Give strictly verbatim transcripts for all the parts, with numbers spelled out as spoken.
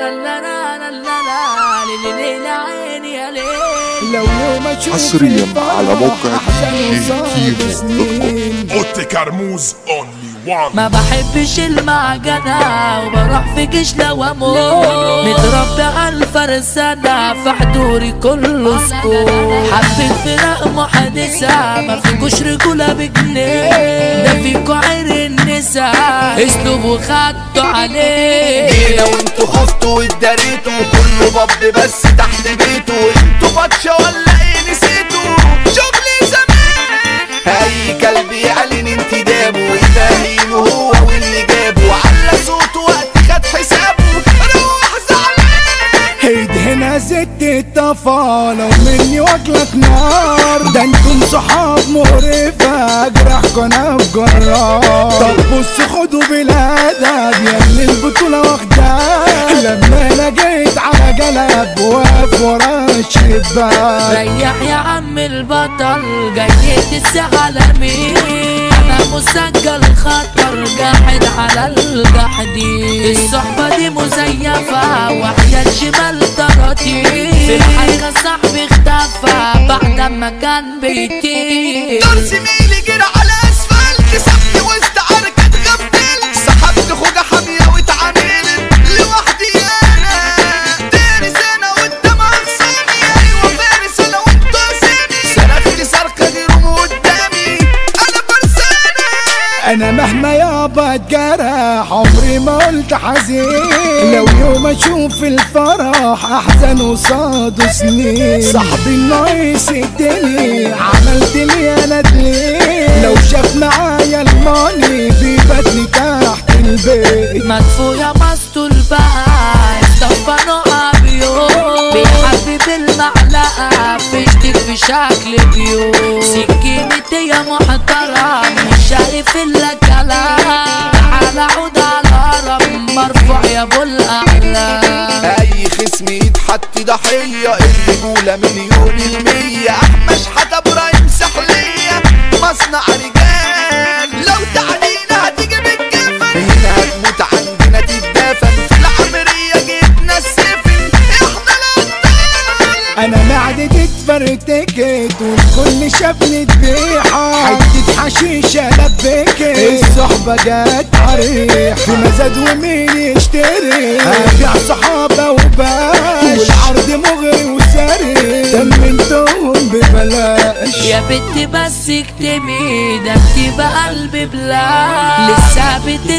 لو يوم اشوف حصريا على موقع اوتي كرموز اونلي وان. ما بحبش المعجنة وبروح في جيش لو اموت، متربي على الفرسانة في حضوري كله سكوت. حبيت فراق محادثة ما فيكوش رجولة بجنيه، ده فيكو عير النساء اسلوب وخدتوا عليه. جينا وانتوا خفتوا واتداريتوا كله باب بس تحت بيته، انتوا بطشة ولا ايه نسيتوا شغلي زمان. اي كلب يعلن انتدابه ويفاهينه هو واللي جابه، على صوته وقت خد حسابه روح زعلان. هيد هنا زدت الطفالة ومني واكلك نار، ده انتم صحاب مقرفة جرحكوا انا بجرار. طب بص خدوا بالادب يا اللي البطولة واخداه، لما انا جيت على جلب واقف ورا الشباك. ريح يا عم البطل جاي تسأل مين، انا مسجل خطر جاحد على الجحدين. الصحبة دي مزيفة وحياة شمال طراتي، في الحقيقة صاحبي اختفى بعد ما كان بيتي. دار زميلي جرى على اسفلت سابني وسط عركة غفلت، سحبت خوجة حامية واتعاملت لوحدي انا. دارس انا قدام اغصاني، ايوه فارس انا وانتو سامي، صرخت صرخة غيرهم قدامي انا فرسانة. انا مهما يابا اتجرح عمري ما قلت حزين، لو يوم اشوف الفرح احزن وصاده سنين. صاحبي الناقص الدنيا عملت لي انا دليل، لو شاف معايا الماني بيباتني تحت البيت. مدفوع يا مستول بقى استغفى نقع بيوم، بيحبب المعلقة فيشتك في شكل بيوم. سكينتي يا محترم مش شايف الا كلام، تعالى عود على الهرم مرفوع يا ابو الاعلام. اي خصم يتحط ضحية الرجولة مليون المية، احمش حتى ابراهيم سحلية مصنع رجال. لو تعلينا هتيجي بالجفن هنا هتموت عندنا تتدفن، في العمرية جبنا السفن احنا الابطال. انا معدتي اتفرتكت والكل شافني ذبيحة، حتة حشيشة لبكت الصحبة جت عريح، في مزاد ومين يشتري ابيع صحابة وباش، والعرض مغري وسري تمنتهم ببلاش. يا بنتي بس اكتمي ده انتي بقلبي بلاش، لسه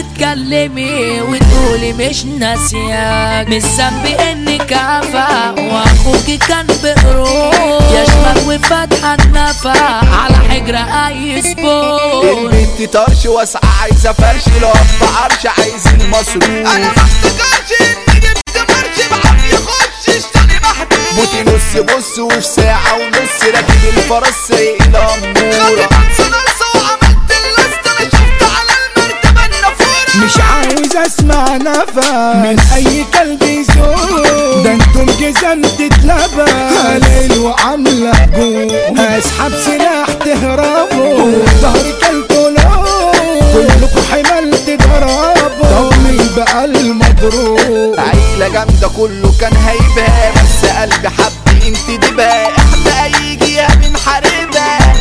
بتتكلمي وتقولي مش ناسياك. مش ذنبي انك عفا واخوكي كان بقروح، يا شمال وفاتحة النفا على حجر اي سبون. البنت طرش واسعة عايزة فرش، لو اب عرش عايز المصروف. انا محتاجاش اني جبت مرش بعافية خش اشتري محدود. بوتي نص بص وفي ساعة ونص راكب الفرس سايق الأمورة. خدت انسى نص وعملت اللست، انا شفت على المرتبة النافورة. مش عايز اسمع نفس من اي كلب يزور، ده انتم جزم تتلبى ليل وعاملة هجوم. اسحب سلاح تهربوا ظهري كلتوا لو كلكوا حمل تضربوا، ضمي بقى المضروب. عيلة جامدة كله كان هيبها، بس قلبي حب انت دبها، احنا اي جهة بنحاربها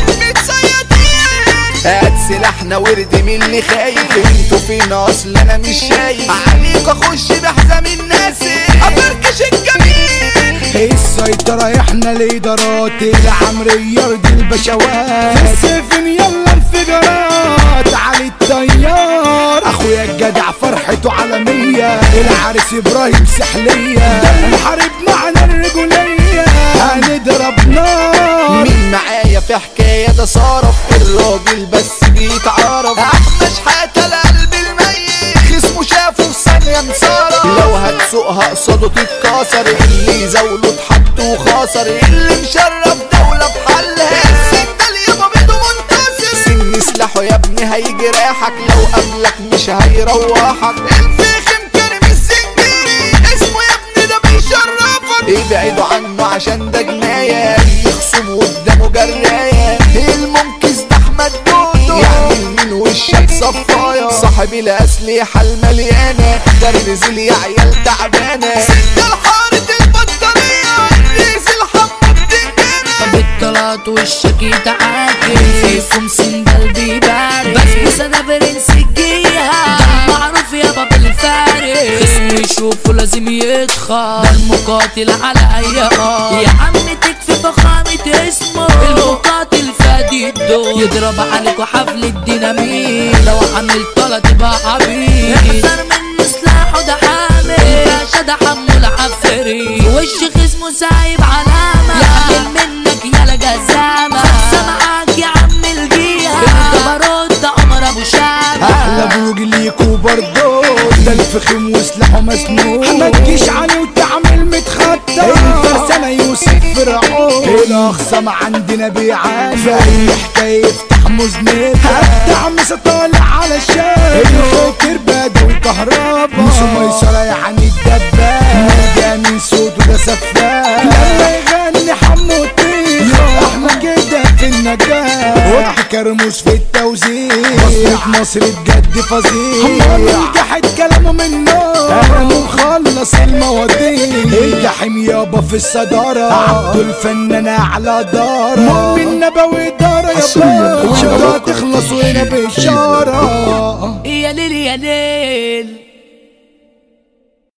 متصيدين. هات سلاحنا ورد من اللي خايف، انتوا فين اصل انا مش شايف عليك، اخش بحزام الناس افركش الجميل. السيطرة احنا الادارات العمرية ارض البشوات، في السفن يلا انفجارات علي الطيار. اخويا الجدع فرحته عالمية العريس ابراهيم سحلية، ده المحارب معنا الرجولية هنضرب نار. مين معايا في حكاية ده صارف الراجل بس بيتعرف، احمش حتى القلب الميت خصمه شافه في ثانية انصرف. لو هتسوقها قصاده تتكسر، اللي يزاوله اتحط وخسر، اللي مشرف دولة بحلها السندال يابا بيته منتصر. سن سلاحه يا ابني هيجرحك، لو قبلك مش هيروحك. الفخم كريم السندري اسمه يا ابني ده بيشرفك، ابعدوا عنه عشان ده جناية يخصم قدامه جراية. المنكس ده احمد دودو يعمل من وشك صفايا، صاحب الاسلحة المليانة ده الرزل يا عيال تعبانة. يشوفه لازم يتخان، ده المقاتل على اي اه يا عم تكفي فخامة اسمه، المقاتل فادي الدور يضرب عليكوا حفل الديناميت، لو عامل طلع تبقى عبيد، احذر منه سلاحه ده حامل، الباشا ده حمو العفري، وش خصمه سايب علامة، يعمل منك يالا جزامة، خمسة معاك يا عم الجيهة، الجبروت ده عمر ابو شامة، احلى بوج ليكوا برضو ده الفخم وسلاحه مسنون، ما تجيش عليه وتعمل متخطى، الفرسانة يوسف فرعون، الاخصام عندنا بيعاني، في اي حكاية يفتح مزنتها، الدعم طالع على الشارع، الخطر بدوي كهربا، مش ميسرة يعني الدباب، مرجاني صوته ده سفاح، لما يغني حمو طيخة احنا كده في النجاح، كرموس في التوزيع، مصرة مصر بجد فظيع، هم نجحت كلامه منه، انا مخلص المواضيع، الجحيم يابا في الصدارة، عبد الفنان على دارة، مؤمن نبوي دارة يابا، وانت تخلص وهنا بإشارة يا ليل يا ليل